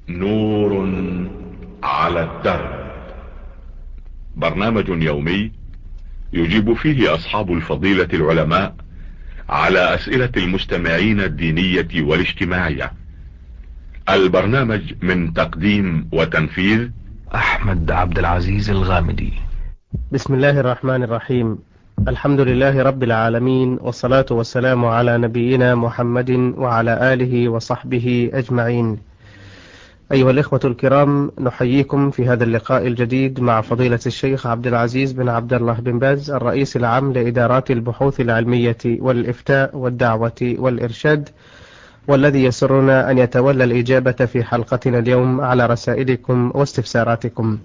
نور على الدرب. برنامج يومي يجيب فيه اصحاب الفضيلة العلماء على اسئلة المستمعين الدينية والاجتماعية. البرنامج من تقديم وتنفيذ أحمد عبد العزيز الغامدي. بسم الله الرحمن الرحيم. الحمد لله رب العالمين، والصلاة والسلام على نبينا محمد وعلى آله وصحبه أجمعين. أيها الإخوة الكرام، نحييكم في هذا اللقاء الجديد مع فضيلة الشيخ عبد العزيز بن عبد الله بن باز، الرئيس العام لإدارات البحوث العلمية والإفتاء والدعوة والإرشاد، والذي يسرنا أن يتولى الإجابة في حلقتنا اليوم على رسائلكم واستفساراتكم.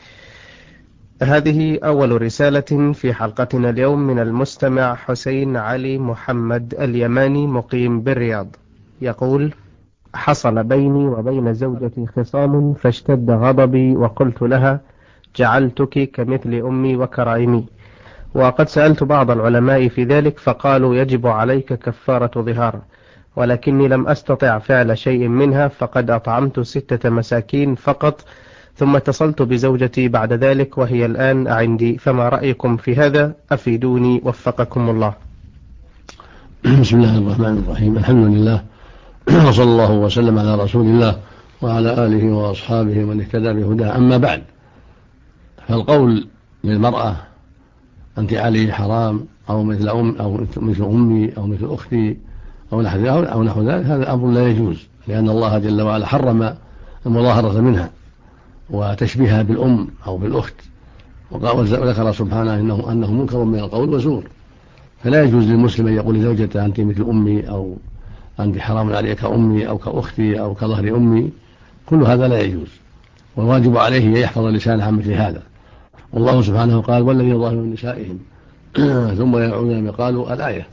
هذه أول رسالة في حلقتنا اليوم من المستمع حسين علي محمد اليماني مقيم بالرياض. يقول: حصل بيني وبين زوجتي خصام فاشتد غضبي، وقلت لها: جعلتك كمثل أمي وكرائمي. وقد سألت بعض العلماء في ذلك فقالوا يجب عليك كفارة ظهار، ولكني لم أستطع فعل شيء منها، فقد أطعمت 6 مساكين فقط، ثم اتصلت بزوجتي بعد ذلك وهي الآن عندي، فما رأيكم في هذا؟ أفيدوني وفقكم الله. بسم الله الرحمن الرحيم. الحمد لله، وصلى الله وسلم على رسول الله وعلى آله وأصحابه ومن اهتدى بهداه. أما بعد، فالقول للمرأة أنت علي حرام، أو مثل مثل أمي أو مثل أختي أو نحو ذلك، هذا أمر لا يجوز، لأن الله جل وعلا حرم المظاهرة منها وتشبيهها بالأم أو بالأخت، وذكر سبحانه أنه منكر من القول وزور. فلا يجوز للمسلم أن يقول لزوجته أنت مثل أمي، أو أنت حرام عليك كأمي أو كأختي أو كظهر أمي. كل هذا لا يجوز، والواجب عليه أن يحفظ لسانه عن مثل هذا. والله سبحانه قال: والذين ظاهروا من نسائهم ثم يعودون ما قالوا، الآية.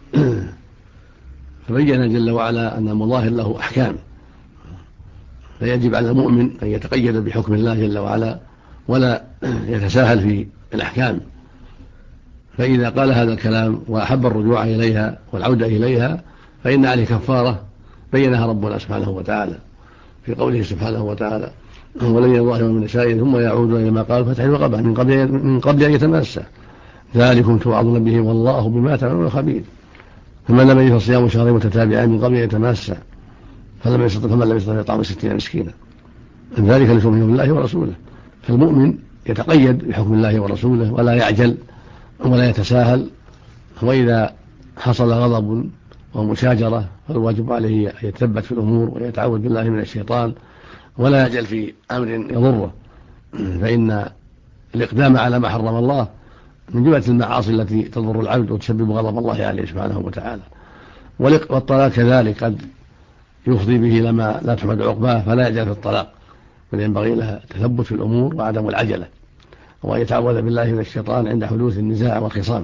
فبين جل وعلا أن المظاهر له أحكام، فيجب على المؤمن أن يتقيد بحكم الله جل وعلا ولا يتساهل في الأحكام. فإذا قال هذا الكلام وأحب الرجوع إليها والعودة إليها فإن عليه كفارة بينها ربنا سبحانه وتعالى في قوله سبحانه وتعالى: والذين يظاهرون من نسائهم ثم يعودون إلى ما قالوا فتحرير رقبة من قبل أن يتماسا، ذلكم توعظون به والله بما تعملون خبير. فمن لم يجد فصيام شهرين متتابعين من قبل أن يتماسا، فمن لم يستطع فإطعام 60 مسكينا، ذلك لتؤمنوا بالله ورسوله. فالمؤمن يتقيد بحكم الله ورسوله ولا يعجل ولا يتساهل. وإذا حصل غضب ومشاجرة فالواجب عليه أن يتثبت في الأمور ويتعوذ بالله من الشيطان، ولا يجل في أمر يضره، فإن الإقدام على ما حرم الله من جملة المعاصي التي تضر العبد وتسبب غضب الله عليه سبحانه وتعالى. والطلاق كذلك قد يفضي به لما لا تحمد عقباه، فلا يجل في الطلاق، بل ينبغي له التثبت في الأمور وعدم العجلة، وأن يتعوذ بالله من الشيطان عند حدوث النزاع والخصام.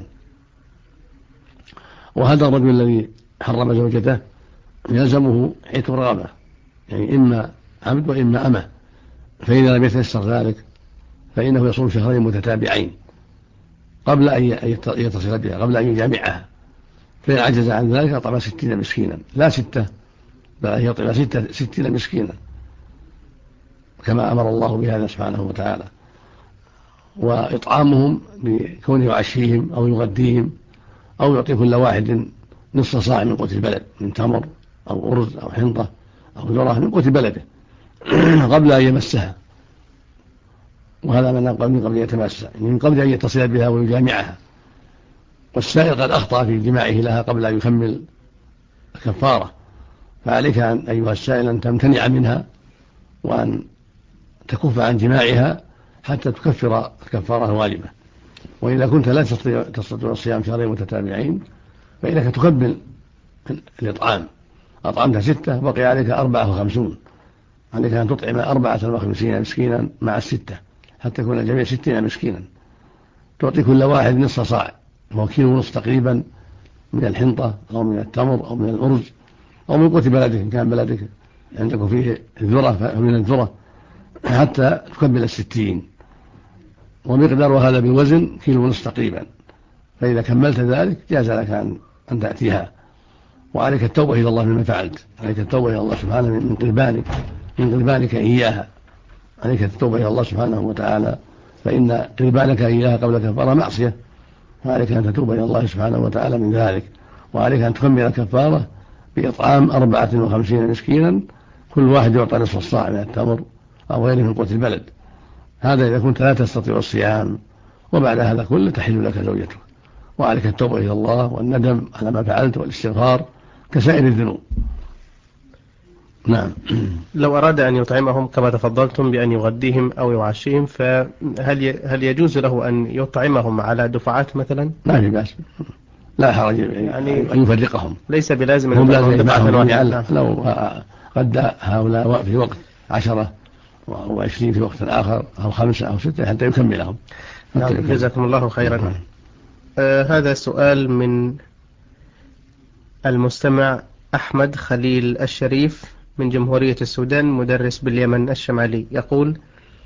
وهذا الرجل الذي حرم زوجته يلزمه عتق رغبة، يعني إما عبد وإما أمة، فإذا لم يتيسر ذلك فإنه يصوم شهرين متتابعين قبل أن يتصل بها، قبل أن يجامعها، فإن عجز عن ذلك أطعم 60 مسكينا، لا 6، بل أن يطعم 60 مسكينا كما أمر الله بهذا سبحانه وتعالى. وإطعامهم بكونه يعشيهم أو يغديهم أو يعطي كل واحد نصف صاع من قوت البلد، من تمر أو أرز أو حنطة أو ذرة من قوت بلده قبل أن يمسها. وهذا من قبل أن يتمسها، من قبل أن يتصل بها ويجامعها. والسائل قد أخطأ في جماعه لها قبل أن يكمل الكفارة، فعليك أيها السائل أن تمتنع منها وأن تكف عن جماعها حتى تكفر الكفارة الواجبة. وإذا كنت لا تستطيع الصيام شهرين متتابعين فإنك تكمل الإطعام. أطعمت 6، بقي عليك 54، عليك أن تطعم 54 مسكينا مع 6 حتى يكون الجميع 60 مسكينا. تعطي كل واحد نصف صاع، وهو كيلو ونصف تقريبا، من الحنطة أو من التمر أو من الأرز أو من قوت بلدك إن كان بلدك عندكم فيه الذرة فمن الذرة، حتى تكمل 60. ومقدار هذا بالوزن كيلو ونصف تقريبا. فإذا كملت ذلك جاز لك أن تأتيها، وعليك التوبة إلى الله مما فعلت، عليك التوبة إلى الله سبحانه من قربانك من غربانك إياها، عليك التوبة إلى الله سبحانه وتعالى، فإن غربانك إياها قبل كفارة معصية، فعليك أن تتوب إلى الله سبحانه وتعالى من ذلك، وعليك أن تكمل الكفارة بإطعام 54 مسكينا، كل واحد يعطى نصف الصاع من التمر أو غيره من قوت البلد. هذا إذا كنت لا تستطيع الصيام، وبعد هذا كله تحل لك زوجتك، وعليك التوبة إلى الله والندم على ما فعلت والاستغفار كسائر الذنوب. نعم. لو أراد أن يطعمهم كما تفضلتم بأن يغديهم أو يعشيهم، فهل يجوز له أن يطعمهم على دفعات مثلا؟ ما في بأس، لا حرج يعني أن يفرقهم، ليس بلازم هم لازم دفعة واحدة. لو غدى هؤلاء في وقت 10 و20 في وقت آخر أو 5 أو 6 حتى يكملهم. نعم، جزاكم الله خيرا. هذا سؤال من المستمع أحمد خليل الشريف من جمهورية السودان، مدرس باليمن الشمالي، يقول: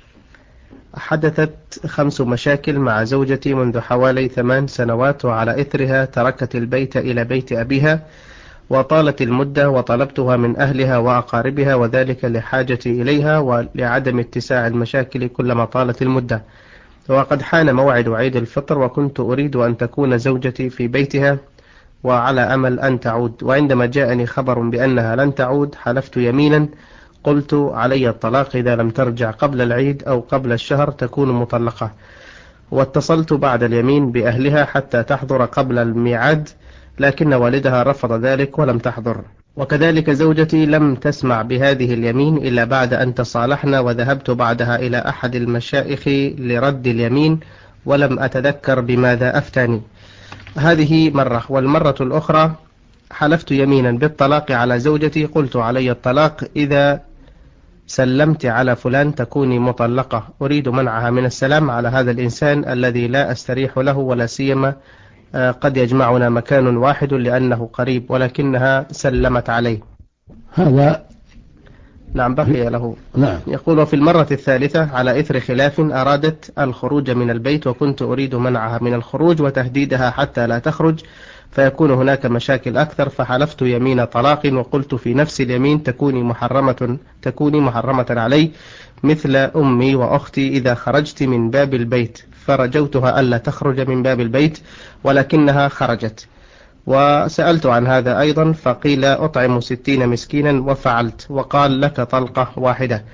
حدثت 5 مشاكل مع زوجتي منذ حوالي 8 سنوات، وعلى إثرها تركت البيت إلى بيت أبيها، وطالت المدة وطلبتها من أهلها وأقاربها، وذلك لحاجتي إليها ولعدم اتساع المشاكل كلما طالت المدة. وقد حان موعد عيد الفطر، وكنت أريد أن تكون زوجتي في بيتها وعلى أمل أن تعود، وعندما جاءني خبر بأنها لن تعود حلفت يمينا قلت علي الطلاق إذا لم ترجع قبل العيد أو قبل الشهر تكون مطلقة، واتصلت بعد اليمين بأهلها حتى تحضر قبل الميعاد، لكن والدها رفض ذلك ولم تحضر، وكذلك زوجتي لم تسمع بهذه اليمين إلا بعد أن تصالحنا، وذهبت بعدها إلى أحد المشايخ لرد اليمين ولم أتذكر بماذا أفتاني. هذه مرة، والمرة الأخرى حلفت يمينا بالطلاق على زوجتي، قلت علي الطلاق إذا سلمت على فلان تكوني مطلقة، أريد منعها من السلام على هذا الإنسان الذي لا أستريح له، ولا سيما قد يجمعنا مكان واحد لأنه قريب، ولكنها سلمت عليه. هذا نعم بقي له. نعم. يقول: وفي المرة الثالثة على إثر خلاف أرادت الخروج من البيت، وكنت أريد منعها من الخروج وتهديدها حتى لا تخرج فيكون هناك مشاكل أكثر، فحلفت يمين طلاق وقلت في نفس اليمين تكوني محرمة علي مثل أمي وأختي إذا خرجت من باب البيت، فرجوتها ألا تخرج من باب البيت ولكنها خرجت. وسألت عن هذا أيضا فقيل أطعم 60 مسكينا وفعلت، وقال لك طلقة واحدة.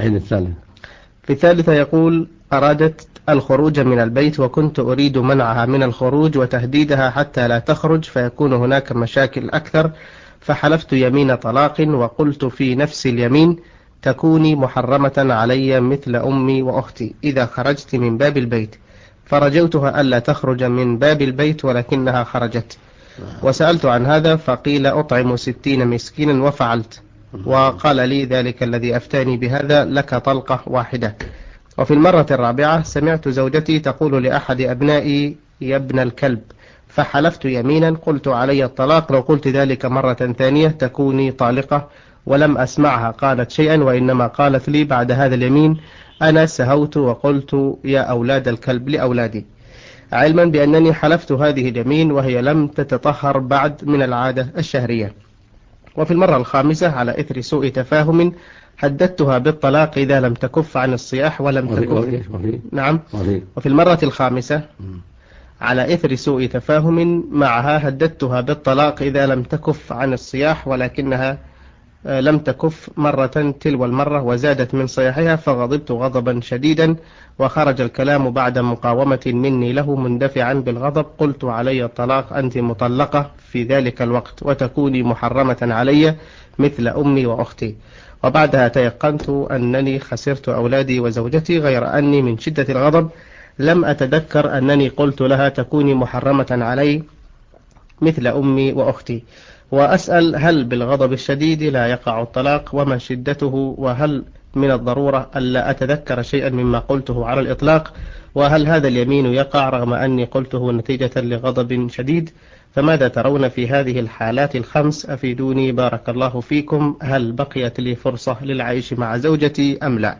في الثالثة يقول: أرادت الخروج من البيت وكنت أريد منعها من الخروج وتهديدها حتى لا تخرج فيكون هناك مشاكل أكثر، فحلفت يمين طلاق وقلت في نفس اليمين تكوني محرمة علي مثل أمي وأختي إذا خرجت من باب البيت، فرجوتها ألا تخرج من باب البيت ولكنها خرجت. وسألت عن هذا فقيل أطعم 60 مسكينا وفعلت، وقال لي ذلك الذي أفتاني بهذا لك طلقة واحدة. وفي المرة الرابعة سمعت زوجتي تقول لأحد أبنائي يا ابن الكلب، فحلفت يمينا قلت علي الطلاق لو قلت ذلك مرة ثانية تكوني طالقة، ولم أسمعها قالت شيئا، وإنما قالت لي بعد هذا اليمين أنا سهوت وقلت يا أولاد الكلب لأولادي، علما بأنني حلفت هذه اليمين وهي لم تتطهر بعد من العادة الشهرية. وفي المرة الخامسة على إثر سوء تفاهم هددتها بالطلاق إذا لم تكف عن الصياح ولم تكف. نعم. وفي المرة الخامسة على إثر سوء تفاهم معها هددتها بالطلاق إذا لم تكف عن الصياح، ولكنها لم تكف مرة تلو المرة وزادت من صياحها، فغضبت غضبا شديدا وخرج الكلام بعد مقاومة مني له مندفعا بالغضب، قلت علي الطلاق أنت مطلقة في ذلك الوقت وتكوني محرمة علي مثل أمي وأختي. وبعدها تيقنت أنني خسرت أولادي وزوجتي، غير أني من شدة الغضب لم أتذكر أنني قلت لها تكوني محرمة علي مثل أمي وأختي. وأسأل هل بالغضب الشديد لا يقع الطلاق وما شدته، وهل من الضرورة ألا أتذكر شيئا مما قلته على الإطلاق، وهل هذا اليمين يقع رغم أني قلته نتيجة لغضب شديد؟ فماذا ترون في هذه الحالات الخمس؟ أفيدوني بارك الله فيكم، هل بقيت لي فرصة للعيش مع زوجتي أم لا؟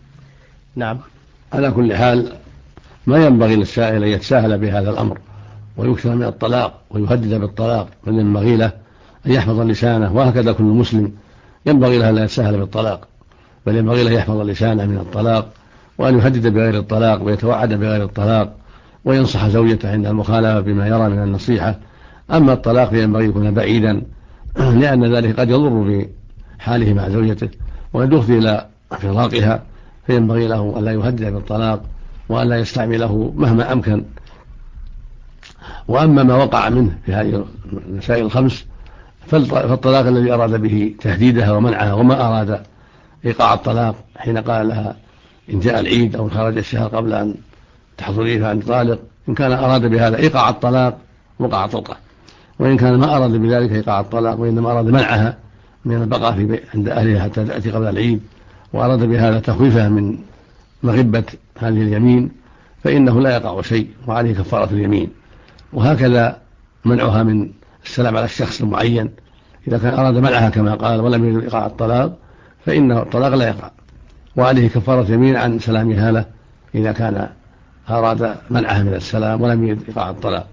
نعم. على كل حال ما ينبغي للسائل أن يتساهل بهذا الأمر ويكثر من الطلاق ويهدد بالطلاق، بل ينبغي له أن يحفظ لسانه، وهكذا كل مسلم ينبغي له أن لا يتساهل بالطلاق، بل ينبغي له يحفظ لسانه من الطلاق، وأن يهدد بغير الطلاق ويتوعد بغير الطلاق، وينصح زوجته عند المخالفة بما يرى من النصيحة. أما الطلاق فينبغي يكون بعيدا لأن ذلك قد يضر بحاله مع زوجته وقد يفضي إلى فراقها، فينبغي له أن لا يهدد بالطلاق وأن لا يستعمله مهما أمكن. وأما ما وقع منه في هذه المسائل الخمس فالطلاق الذي أراد به تهديدها ومنعها، وما أراد إيقاع الطلاق حين قال لها إن جاء العيد أو خرج الشهر قبل أن تحضريه فأن طالق، إن كان أراد بهذا إيقاع الطلاق وقع طلقة، وإن كان ما أراد بذلك إيقاع الطلاق وإنما أراد منعها من البقاء عند أهلها حتى تأتي قبل العيد، وأراد بهذا تخويفها من مغبة هذه اليمين، فإنه لا يقع شيء وعليه كفارة اليمين. وهكذا منعها من السلام على الشخص المعين، إذا كان أراد منعها كما قال ولم يرد إيقاع الطلاق فإن الطلاق لا يقع، وعليه كفارة يمين عن سلامها له إذا كان أراد منعها من السلام ولم يرد إيقاع الطلاق.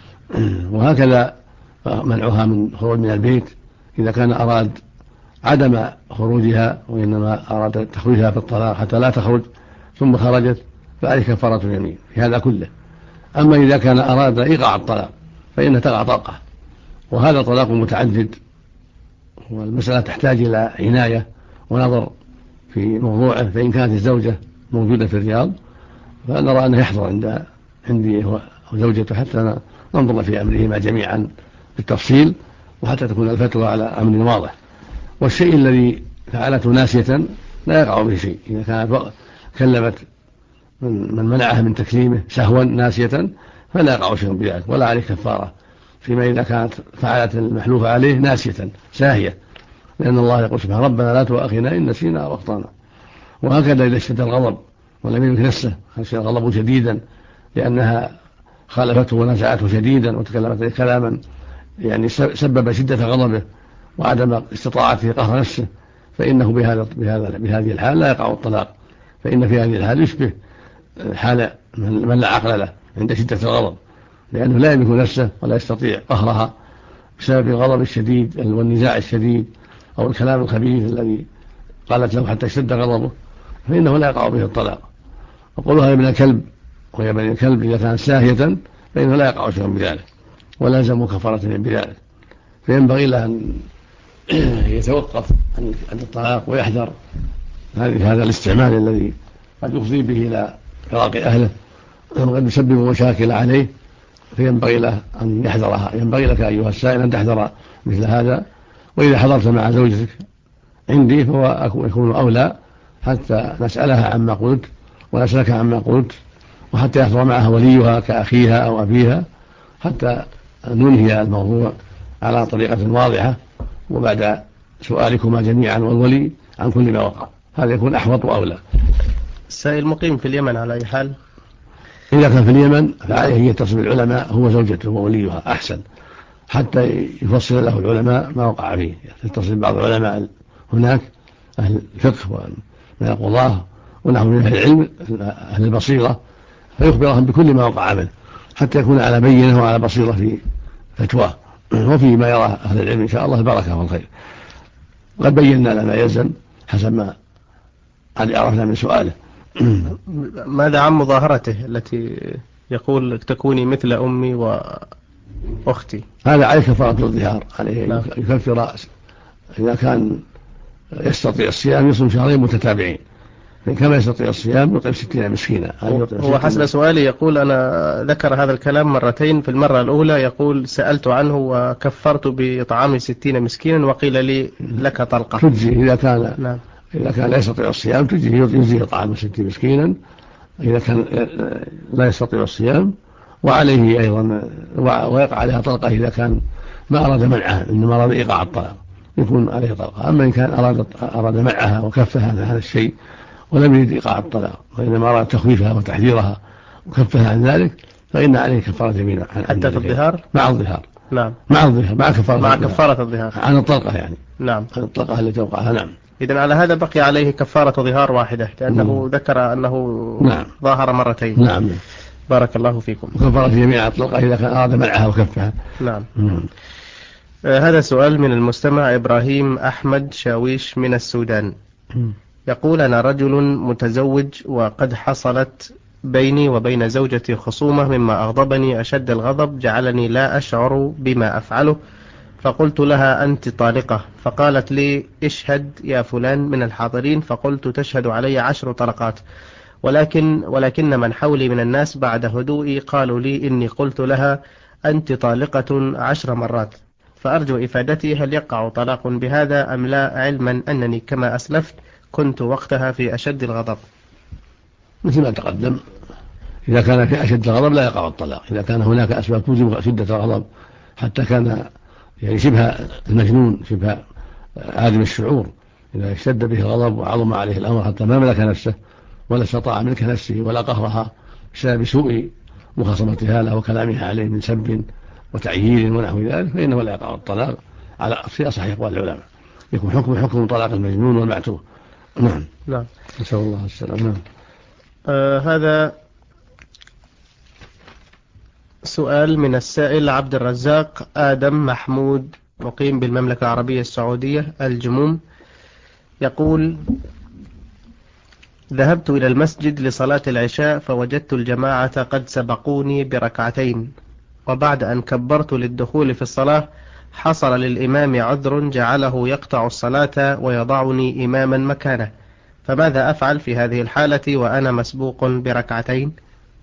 وهكذا منعها من خروج من البيت إذا كان أراد عدم خروجها وإنما أراد تخويفها بالطلاق حتى لا تخرج ثم خرجت فعليه كفارة اليمين في هذا كله. أما إذا كان أراد إيقاع الطلاق فإنه تقع طلقة، وهذا طلاق متعدد، والمسألة تحتاج إلى عناية ونظر في موضوعه. فإن كانت الزوجة موجودة في الرياض فنرى أنه يحضر عندي وزوجته حتى ننظر في أمرهما جميعا بالتفصيل وحتى تكون الفتوى على أمر واضح. والشيء الذي فعلته ناسية لا يقع به شيء، إذا كانت كلمت من منعها من تكليمه سهوا ناسية فلا يقع شيء بذلك ولا عليه كفارة، فيما إذا كانت فعلت المحلوف عليه ناسية ساهية، لأن الله يقول سبحانه ربنا لا تؤاخذنا إن نسينا أو أخطأنا. وهكذا إذا اشتد الغضب ولم يملك نفسه خشي الغضب شديدا لأنها خالفته ونزعته شديدا وتكلمت كلاما يعني سبب شدة غضبه وعدم استطاعته قهر نفسه، فإنه بهذه الحال لا يقع الطلاق، فإن في هذه الحال يشبه حال من لا عقل له عند شدة الغضب، لأنه لا يملك نفسه ولا يستطيع قهرها بسبب الغضب الشديد والنزاع الشديد أو الكلام الخبيث الذي قالت له حتى اشتد غضبه، فإنه لا يقع به الطلاق. وقولها يا ابن الكلب ويا بني الكلب إذا كانت ساهية فإنه لا يقع شيء بذلك ولا يلزم كفارة بذلك، فينبغي له أن يتوقف عن الطلاق ويحذر هذا الاستعمال الذي قد يفضي به إلى فراق أهله وقد يسبب مشاكل عليه، فينبغي له أن يحذرها. ينبغي لك أيها السائل أن تحذر مثل هذا، وإذا حضرت مع زوجتك عندي فهو يكون أولى حتى نسألها عما قلت ونسألك عما قلت، وحتى يحضر معها وليها كأخيها أو أبيها حتى ننهي الموضوع على طريقة واضحة، وبعد سؤالكما جميعا والولي عن كل ما وقع، هذا يكون أحوط وأولى. السائل مقيم في اليمن على أي حال؟ إذا كان في اليمن فعليه يتصل بالعلماء هو زوجته ووليها أحسن حتى يفصل له العلماء ما وقع فيه، يتصل بعض العلماء هناك أهل الفقه من القضاة ونحو من أهل العلم أهل البصيرة فيخبرهم بكل ما وقع منه حتى يكون على بينه وعلى بصيرة في فتواه وفي ما يرى أهل العلم إن شاء الله البركة والخير. قد بينا لما يلزم حسب ما قد عرفنا من سؤاله. ماذا عن مظاهرته التي يقول تكوني مثل أمي وأختي؟ هذا عليه كفارة الظهار، عليه يكفر إذا كان يستطيع الصيام يصوم شهرين متتابعين، كما يستطيع الصيام يطعم 60 مسكينا. هو حسب سؤالي يقول أنا ذكر هذا الكلام مرتين، في المرة الأولى يقول سألت عنه وكفرت بإطعام 60 مسكينا وقيل لي لك طلقة. تجزي إذا كان لا يستطيع الصيام يجزي إطعام 60 مسكينا إذا كان لا يستطيع الصيام، وعليه أيضا ويقع عليها طلقة إذا كان ما أراد منعها إنما أراد إيقاع الطلاق يكون عليه طلقة. أما إن كان أراد منعها وكفها عن هذا الشيء ولم يريد إيقاع الطلاق وإنما أراد تخويفها وتحذيرها وكفها عن ذلك فإن عليه كفارة يمين حتى في الظهار مع الظهار. نعم مع الظهار مع كفارة الظهار عن الطلقة يعني. نعم عن الطلقة التي توقعها. نعم. إذن على هذا بقي عليه كفارة ظهار واحدة لأنه ذكر أنه ظاهر مرتين. نعم. بارك الله فيكم. كفارة يمين على الطلقة إذا كان أراد منعها وكفها. نعم. هذا سؤال من المستمع إبراهيم أحمد شاويش من السودان، يقول: أنا رجل متزوج وقد حصلت بيني وبين زوجتي خصومة مما أغضبني أشد الغضب، جعلني لا أشعر بما أفعله، فقلت لها: أنت طالقة. فقالت لي: اشهد يا فلان من الحاضرين. فقلت: تشهد علي 10 طلقات. ولكن من حولي من الناس بعد هدوئي قالوا لي إني قلت لها: أنت طالقة 10 مرات. فأرجو إفادتي، هل يقع طلاق بهذا أم لا، علما أنني كما أسلفت كنت وقتها في أشد الغضب؟ مثل ما تقدم، إذا كان في أشد الغضب لا يقع الطلاق. إذا كان هناك أسباب توجب شدة الغضب حتى كان يعني شبه المجنون، شبه عادم الشعور، إذا اشتد به الغضب وعظم عليه الأمر حتى ما ملك نفسه ولا استطاع ملك نفسه ولا قهرها بسبب سوء مخاصمتها له وكلامها عليه من سب وتعيير ونحو ذلك، فإنه لا يقع الطلاق على في أصح أقوال العلماء، يكون حكم طلاق المجنون والمعتوه. نعم. نعم. نسأل الله السلامة. نعم. هذا سؤال من السائل عبد الرزاق آدم محمود، مقيم بالمملكة العربية السعودية الجموم، يقول: ذهبت إلى المسجد لصلاة العشاء فوجدت الجماعة قد سبقوني بركعتين، وبعد أن كبرت للدخول في الصلاة حصل للإمام عذر جعله يقطع الصلاة ويضعني إماما مكانه، فماذا أفعل في هذه الحالة وأنا مسبوق بركعتين؟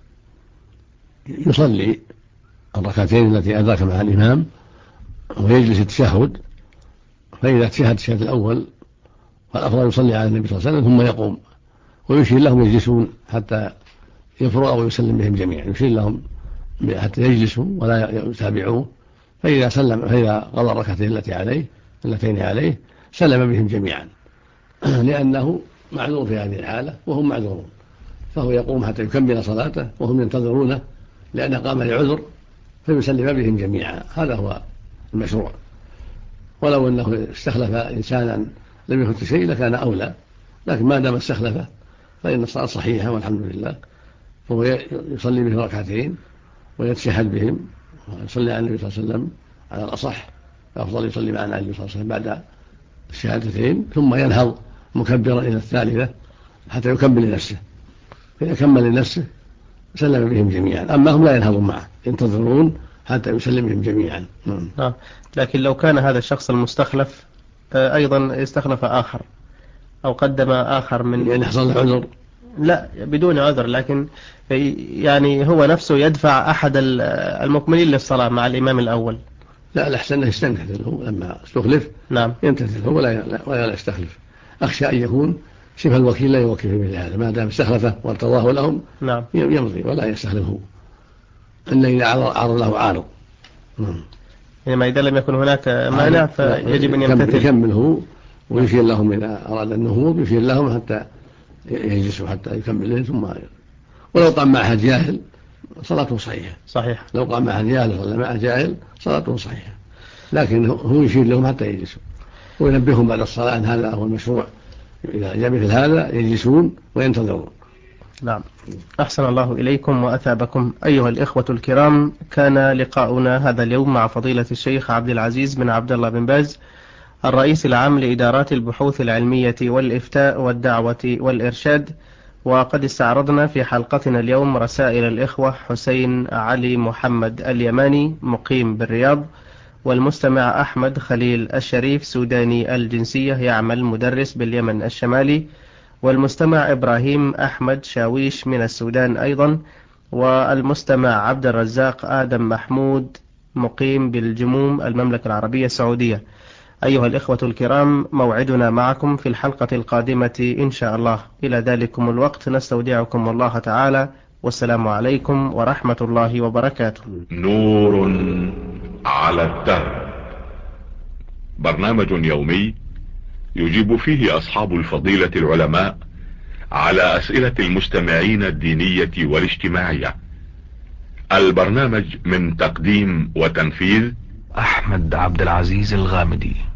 يصلي الركعتين التي أدرك مع الإمام ويجلس التشهد، فإذا تشهد التشهد الأول فالأفضل يصلي على النبي صلى الله عليه وسلم ثم يقوم ويشير لهم يجلسون حتى يفرغ ويسلم بهم جميعا، يشير لهم حتى يجلسوا ولا يتابعوه، فإذا قضى الركعتين اللتين عليه سلم بهم جميعا لأنه معذور في هذه الحالة وهم معذورون، فهو يقوم حتى يكمل صلاته وهم ينتظرونه لأن قام لعذر، فيسلم بهم جميعا. هذا هو المشروع، ولو أنه استخلف إنسانا لم يفت شيء لكان أولى، لكن ما دام استخلفه فإن الصلاة صحيحة والحمد لله، فهو يصلي بهم ركعتين ويتشهد بهم ويصلي على النبي صلى الله عليه وسلم على الأصح، أفضل يصلي معنا على النبي صلى الله عليه وسلم بعد الشهادتين ثم ينهض مكبرا إلى الثالثة حتى يكمل لنفسه، فإذا كمل لنفسه سلم بهم جميعا، أما هم لا ينهضون معه ينتظرون حتى يسلم بهم جميعا. لكن لو كان هذا الشخص المستخلف أيضا استخلف آخر أو قدم آخر من يعني حصل له عذر؟ لا بدون عذر، لكن يعني هو نفسه يدفع أحد المكملين للصلاة مع الإمام الأول. لا، الأحسن أنه يستمتثل هو لما استخلف. نعم. يمتثل هو ولا يستخلف. أخشى أن يكون شبه الوكيل لا يوكل في مثل هذا، ما دام استخلفه وارتضاه لهم. نعم. يمضي ولا يستخلفه إلا إذا عرض له عارض. يعني إذا لم يكن هناك مانع فيجب أن يمتثل. يكمله ويشير لهم إذا أراد النهوض، يشير لهم حتى يجلسوا حتى يكمل ثم ولو قام معها جاهل صلاته صحيحة. صحيح. لو قام معها جاهل ولا معها جاهل صلاته صحيحة، لكن هو يشير لهم حتى يجلسوا وينبههم بعد الصلاة أن هذا هو المشروع، إذا جاء مثل هذا يجلسون وينتظرون. نعم. أحسن الله إليكم وأثابكم. أيها الإخوة الكرام، كان لقاؤنا هذا اليوم مع فضيلة الشيخ عبد العزيز بن عبد الله بن باز، الرئيس العام لإدارات البحوث العلمية والإفتاء والدعوة والإرشاد، وقد استعرضنا في حلقتنا اليوم رسائل الإخوة حسين علي محمد اليماني مقيم بالرياض، والمستمع أحمد خليل الشريف سوداني الجنسية يعمل مدرس باليمن الشمالي، والمستمع إبراهيم أحمد شاويش من السودان أيضا، والمستمع عبد الرزاق آدم محمود مقيم بالجموم المملكة العربية السعودية. أيها الإخوة الكرام، موعدنا معكم في الحلقة القادمة إن شاء الله. إلى ذلكم الوقت نستودعكم الله تعالى، والسلام عليكم ورحمة الله وبركاته. نور على الدرب، برنامج يومي يجيب فيه أصحاب الفضيلة العلماء على أسئلة المستمعين الدينية والاجتماعية. البرنامج من تقديم وتنفيذ أحمد عبد العزيز الغامدي.